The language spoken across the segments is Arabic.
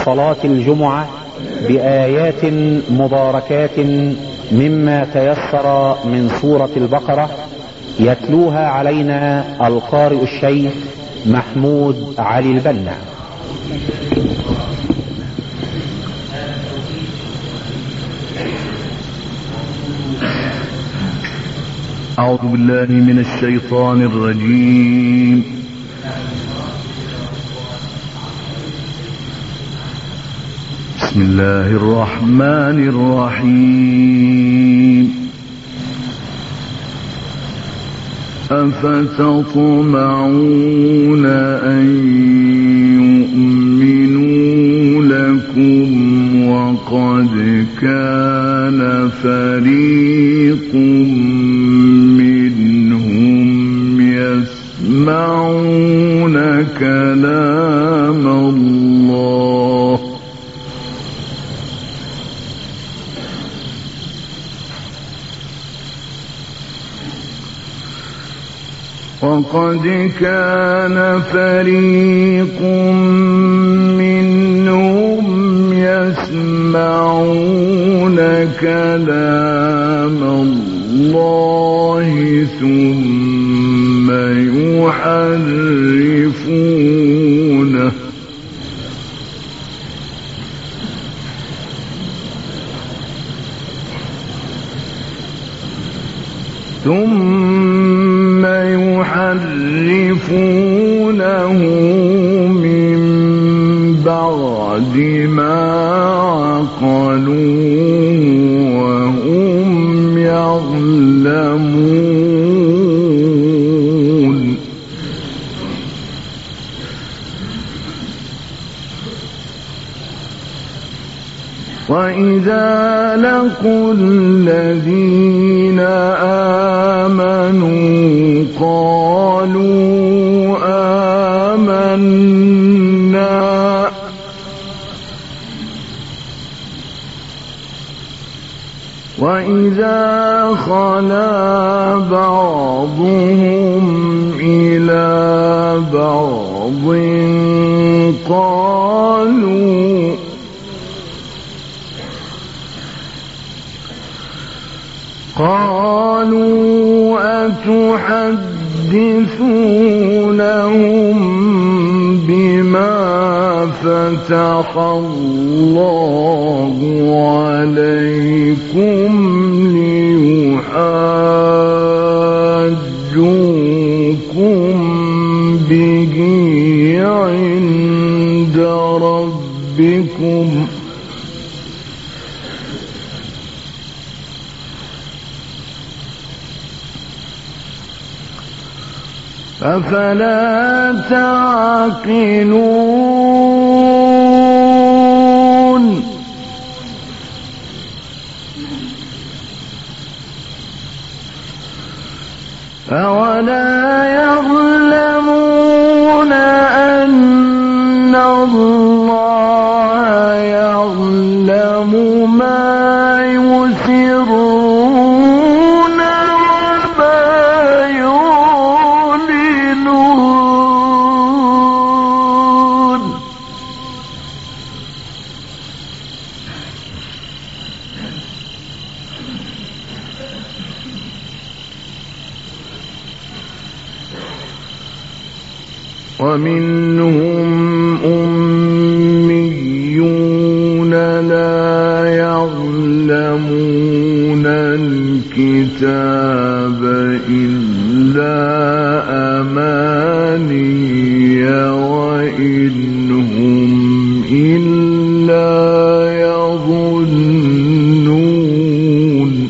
صلاة الجمعة بآيات مباركات مما تيسر من سورة البقرة، يتلوها علينا القارئ الشيخ محمود علي البنا. أعوذ بالله من الشيطان الرجيم. بسم الله الرحمن الرحيم. أفتطمعون أن يؤمنوا لكم وقد كان فريق منهم يسمعون كلام الله وقد كان فريق منهم يسمعون كلام الله ثم يحرفونه من بعد ما عقلوه وهم يعلمون. وإذا لقوا الذين آمنوا قالوا آمنا وإذا خلا بعضهم إلى بعض قالوا أتحدثونهم بما فتح الله عليكم ليحاجوكم به عند ربكم أفلا تعقلون. أولا يعلمون أن الله يعلم ما يسرون وما يعلنون. ومنهم أميون لا يعلمون الكتاب إلا أماني وإن هم إلا يظنون.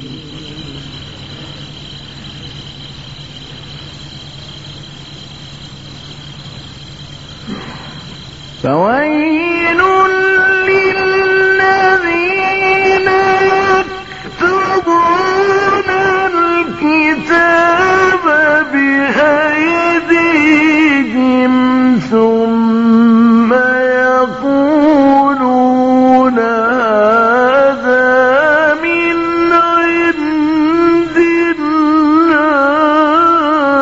فويل للذين يكتبون الكتاب بأيديهم ثم يقولون هذا من عند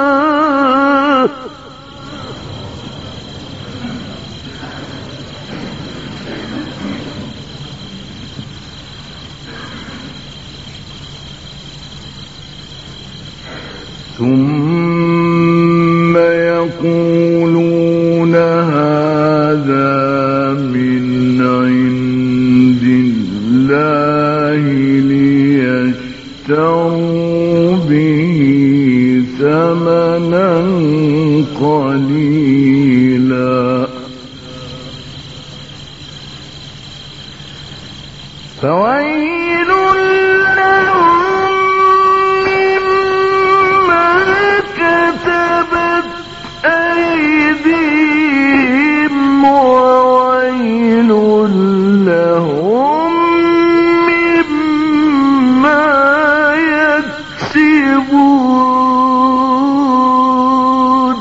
الله ثم يقولون هذا من عند الله ليشتروا به ثمنا قليلا فويل لهم مما كتبت أيديهم وويل لهم مما يكسبون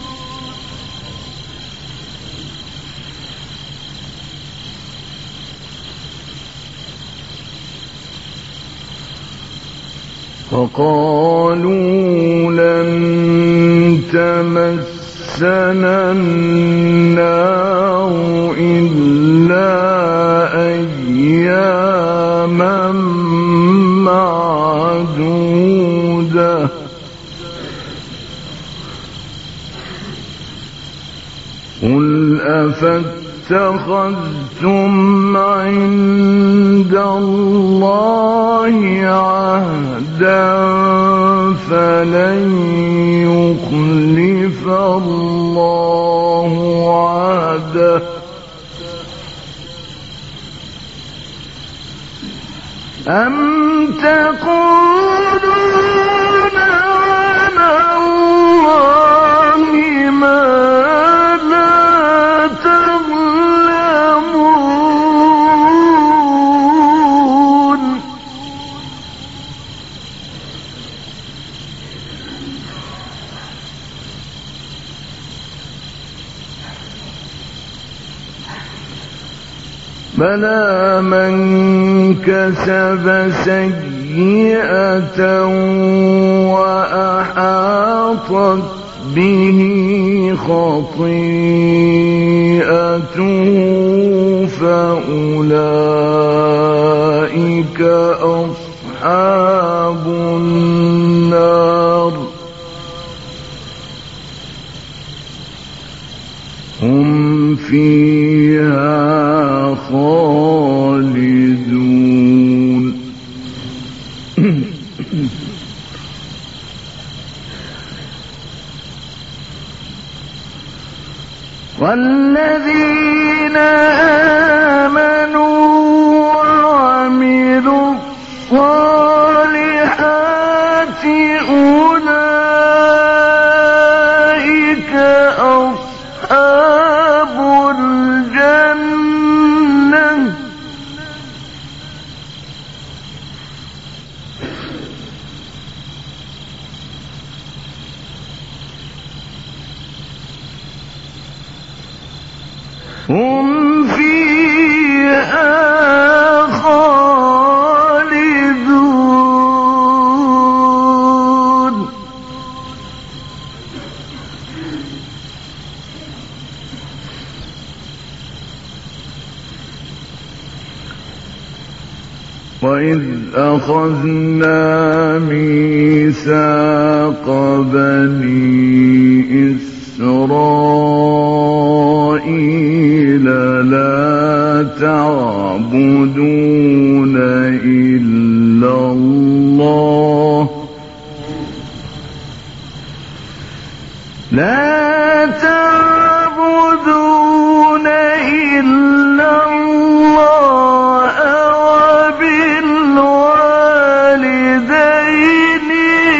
وقالوا لن تمسنا النار إلا أياما معدودة قل أفاتخذتم عند الله عهدا فلن يخلف الله عهده أم تقولون على الله ما لا تعلمون بلى من كسب سيئة وأحاطت به خطيئته فأولئك أصحاب النار هم فيها خالدون والذين آمنوا وعملوا الصالحات أولئك أصحاب الجنة هم فيها خالدون وإذ أخذنا ميثاق بني إسرائيل لا تعبدون إلا الله لا تعبدون إلا الله وبالوالدين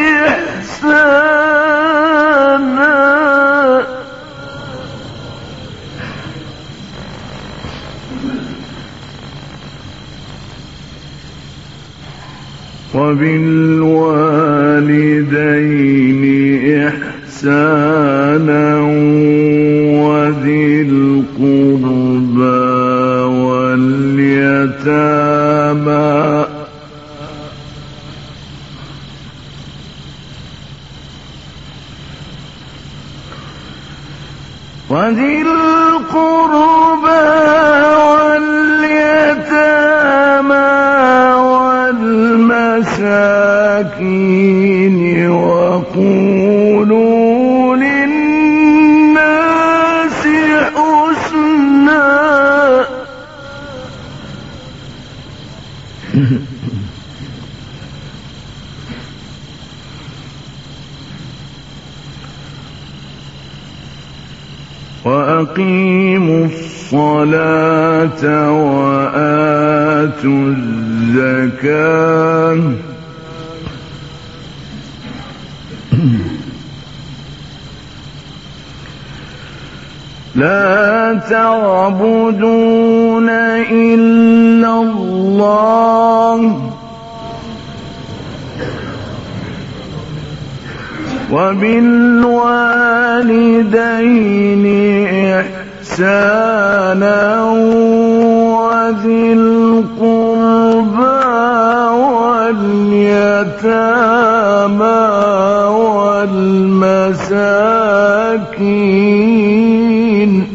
إحسانا إحسانا وذي القربى واليتامى والمساكين وقولوا وأقيموا الصلاة وآتوا الزكاة لا تعبدون إلا الله وبالوالدين إحسانا وذي القربى واليتامى والمساكين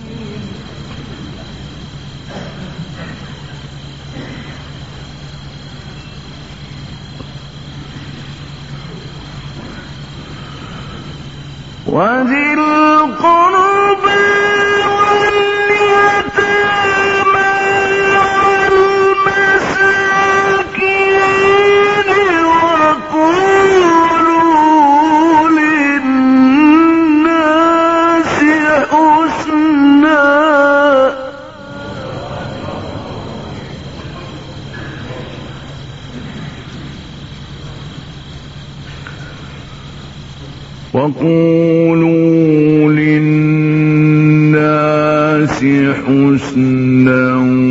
وذي القربى واليتامى والمساكين وقولوا للناس حسنا وقولوا للناس حسنا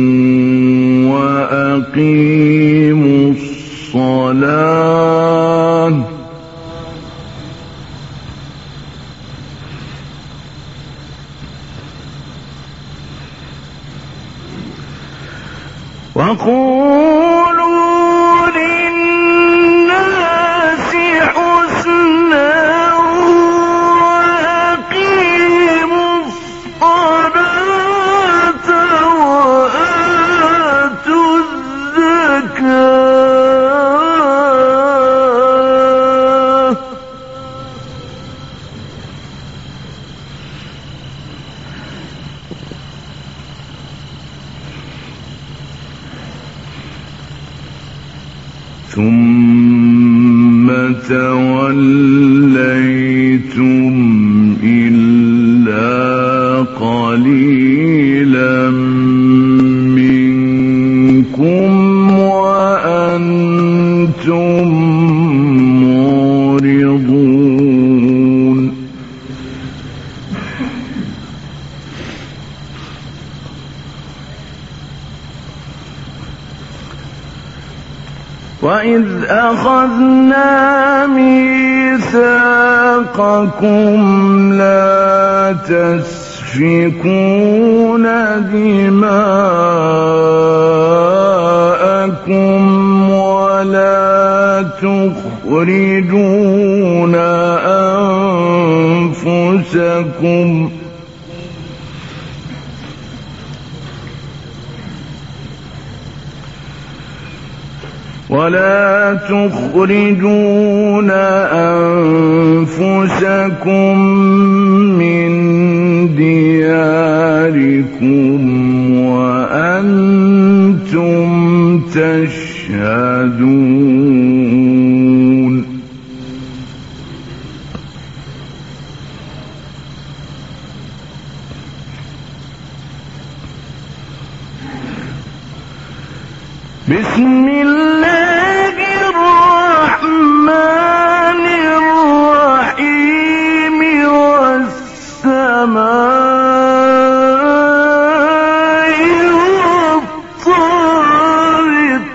وأقيموا الصلاة وقولوا للناس حسنا ثم توليتم إلا قليلا منكم وأنتم معرضون وإذ أخذنا ميثاقكم لا تسفكون دماءكم ولا تخرجون أنفسكم من دياركم وأنتم تشهدون بسم الله الرحمن الرحيم والسماء والطارق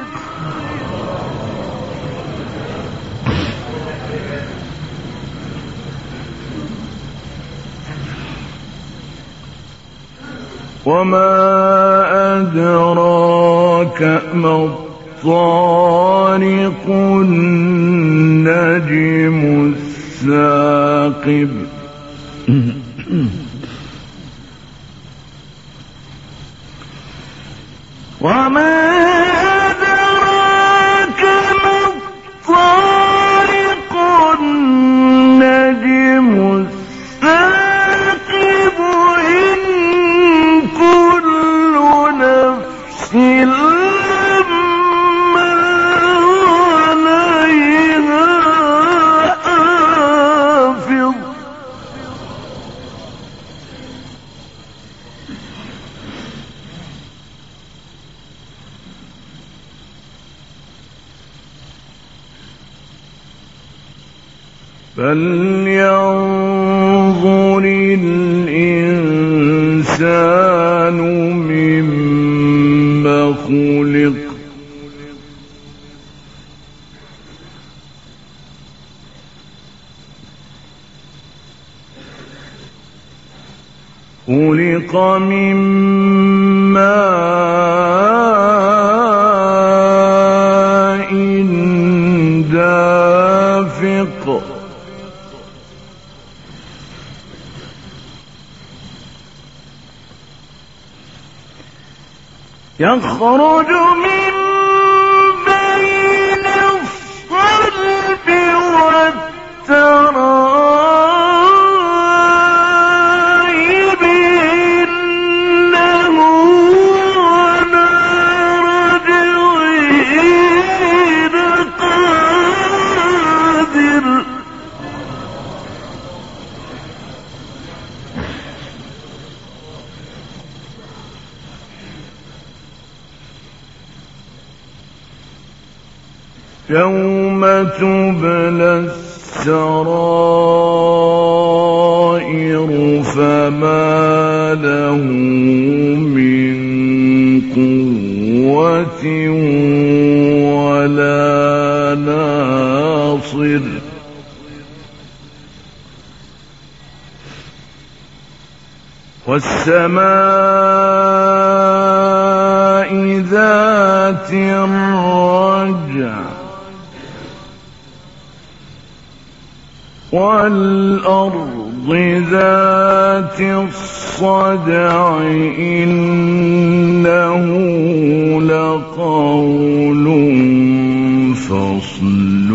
وما أدراك ما الطارق النجم الثاقب وما أدراك ما الطارق النجم الثاقب إن كل نفس فلينظر الإنسان مما خلق خلق من ماء دافق يخرج من بين الصلب والترائب إنه على رجعه لقادر يوم تبلى السرائر فما له من قوة ولا ناصر والسماء ذات الرجع والأرض ذات الصدع إنه لقول فصل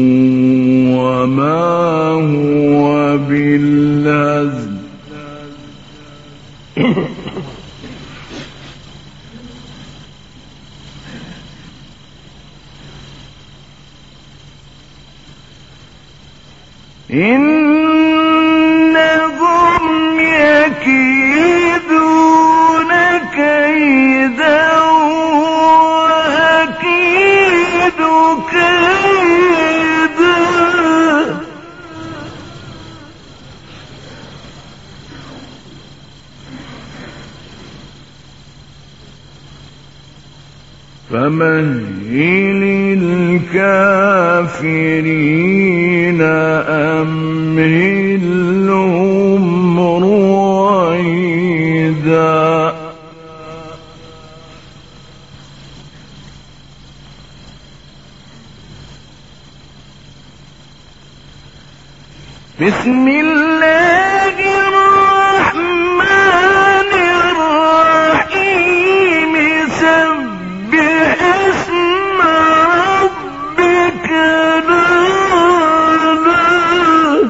وما هو بالهزل إنهم يكيدون كيدا وأكيد كيدا فمهل الكافرين أمهلهم رويدا بسم الله الرحمن الرحيم سبح اسم ربك الأعلى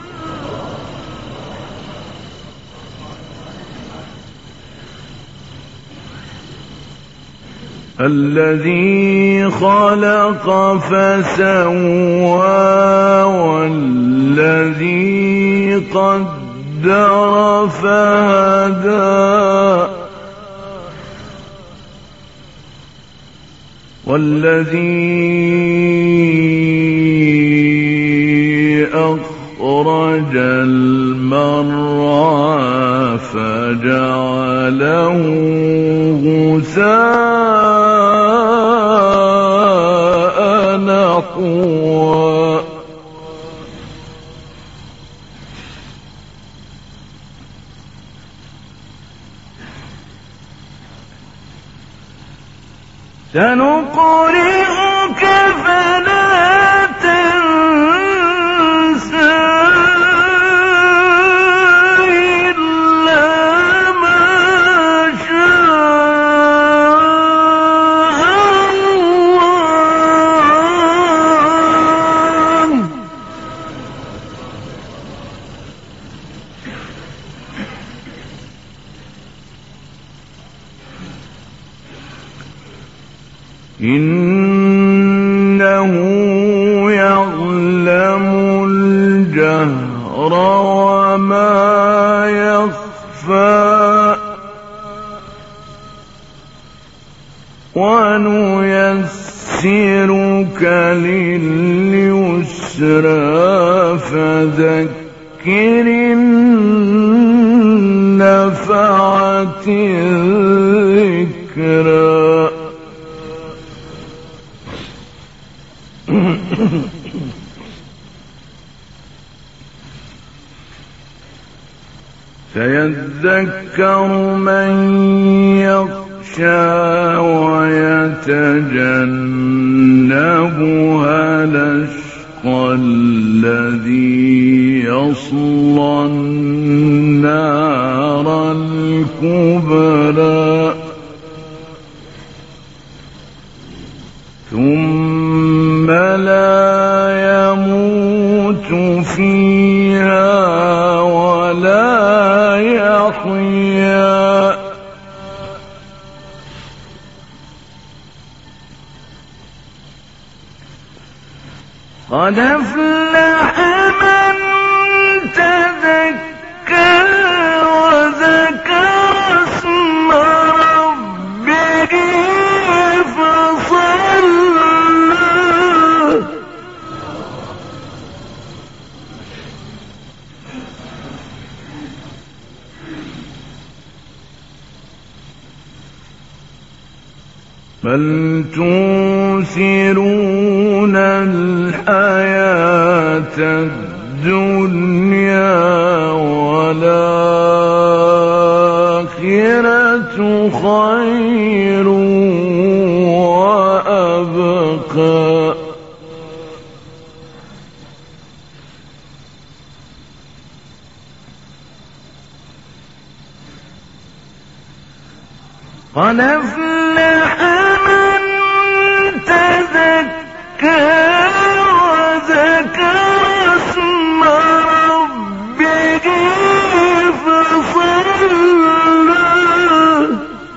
الذي خلق فسوى والذي قدر فهدى والذي أخرج المرعى فجعله غثاء نحوا سنقرئك فلا تنسى إلا ما شاء الله إنه يعلم الجهر وما يخفى ونيسرك لليسرى فذكر النفعة الذكرى سيذكر من يخشى ويتجنبها الأشقى الذي يصلى النار الكبرى ثم لا يموت فيها ولا يحيا قد أفلح من تذكر وذكر اسم ربه فصلى بل تؤثرون الحياة الدنيا والآخرة خير وأبقى قد أفلح من تذكر وذكر اسم ربه فصلى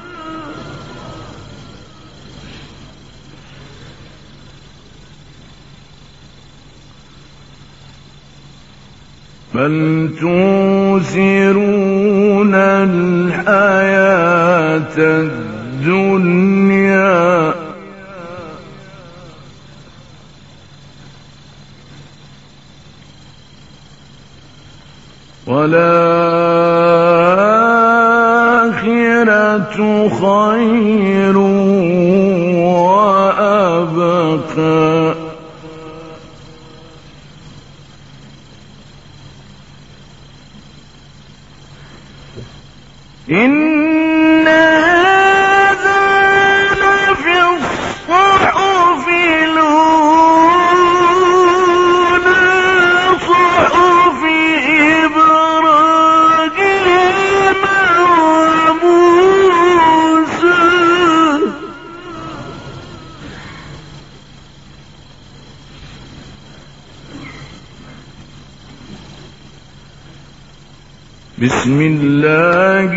بل تؤثرون الحياة الدنيا والآخرة خير وأبقى إن هذا لفي الصحف الأولى صحف إبراهيم وموسى بسم الله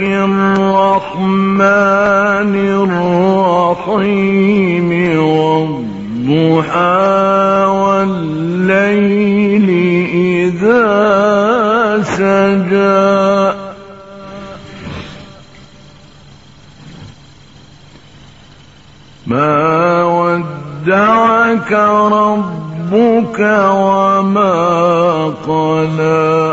الرحمن الرحيم والضحى والليل إذا سجى ما ودعك ربك وما قلى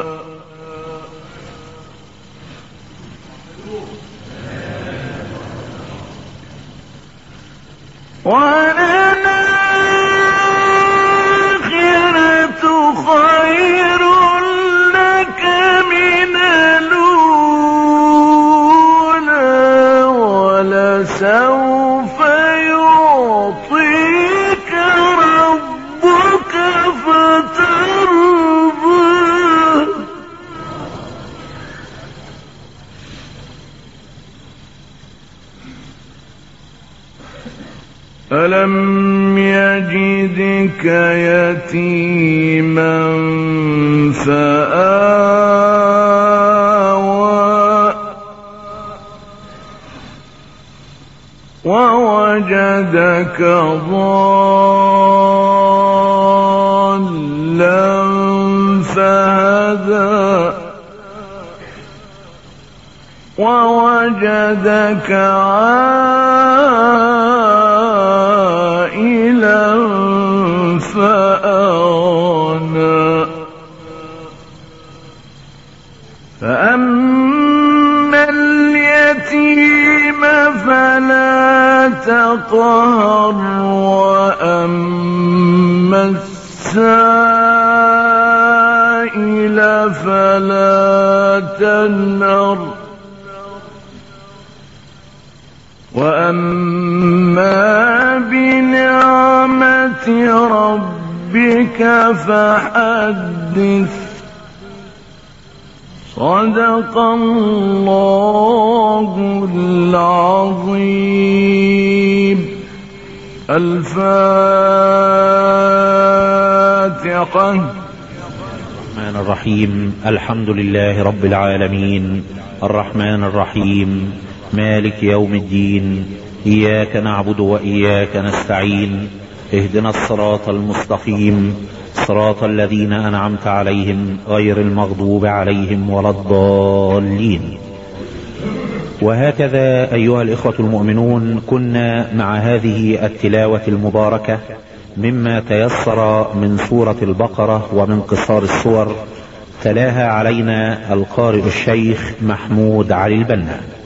وللآخرة خير لك من الأولى ولسوف يعطيك ربك فترضى ألم يجدك يتيما فآوى ووجدك ضالا فهدى ووجدك عائلا فأغنى فأما اليتيم فلا تقهر وأما السائل فلا تنهر وأما بنعمة ربك فحدث. صدق الله العظيم. الفاتحة. الرحمن الرحيم. الحمد لله رب العالمين، الرحمن الرحيم، مالك يوم الدين، إياك نعبد وإياك نستعين، اهدنا الصراط المستقيم، صراط الذين أنعمت عليهم غير المغضوب عليهم ولا الضالين. وهكذا أيها الإخوة المؤمنون، كنا مع هذه التلاوة المباركة مما تيسر من سورة البقرة ومن قصار السور، تلاها علينا القارئ الشيخ محمود علي البنا.